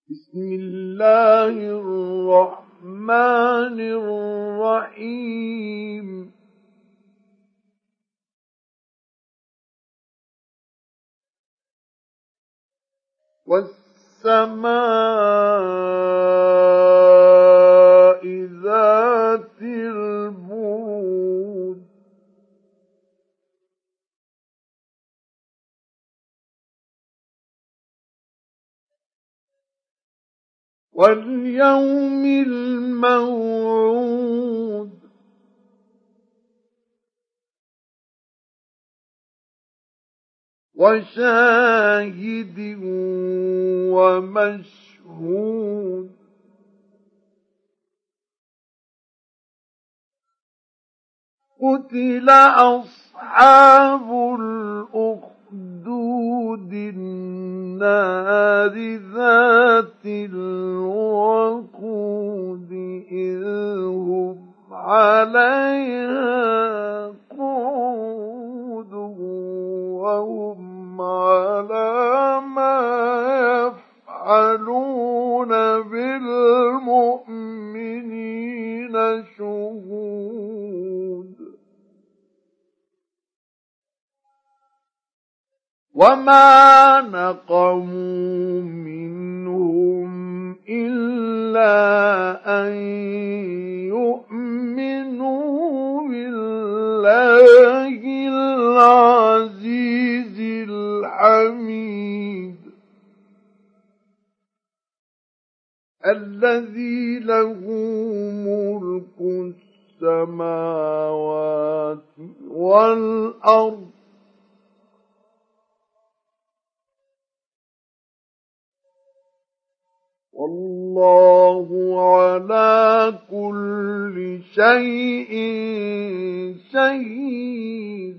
بسم الله الرحمن الرحيم والسماء ذات البروج واليوم الموعود وشاهد ومشهود قتل أصحاب الأخدود النار ذات الوقود إذ هم عليها قعود وهم على ما يفعلون بالمؤمنين شهود وما نقموا منهم إلا أن يؤمنوا بالله العزيز الحميد الذي له ملك السماوات والأرض والله على كل شيء شهيد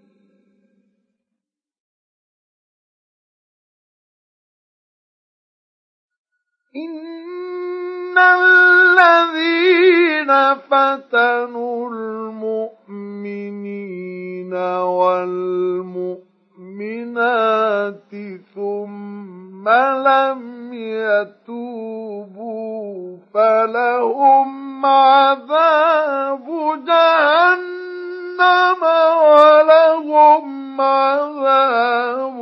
إن الذين فتنوا المؤمنين والمؤمنات ثم لم يتوبوا فلهم عذاب جهنم ولهم عذاب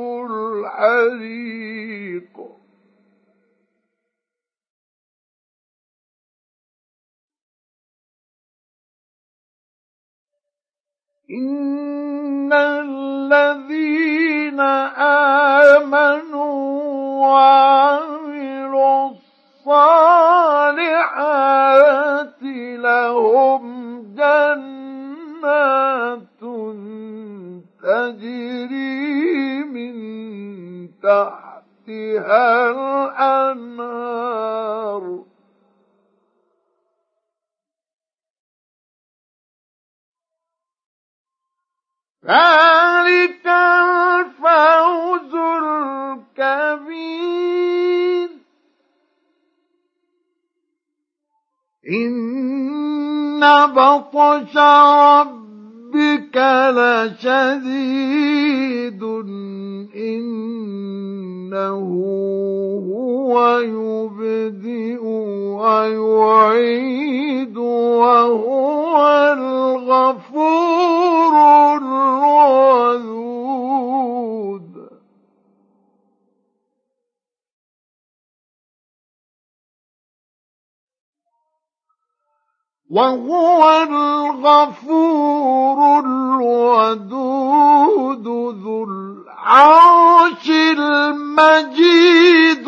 الحريق إن الذين آمنوا وعملوا الصالحات لهم جنات تجري من تحتها الأنهار ذلك الفوز الكبير إن بطش ربك لشديد إنه هو يبدئ ويعيد وهو الغفور الودود وهو الغفور الودود ذو العرش المجيد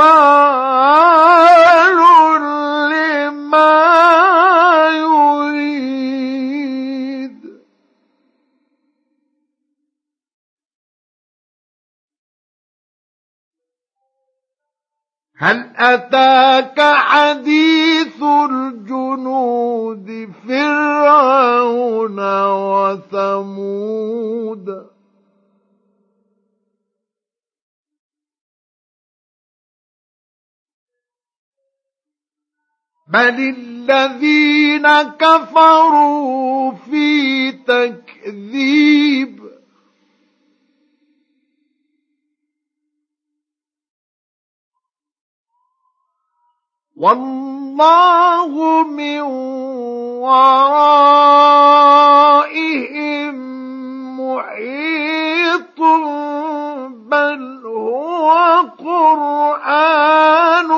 فعال لما يريد هل أتاك حديث الجنود فرعون وثمود بل الذين كفروا في تكذيب والله من ورائهم محيط بل هو قرآن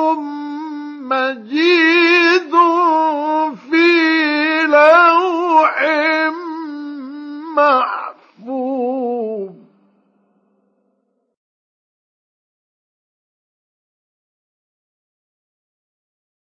مجيد في لوح محفوظ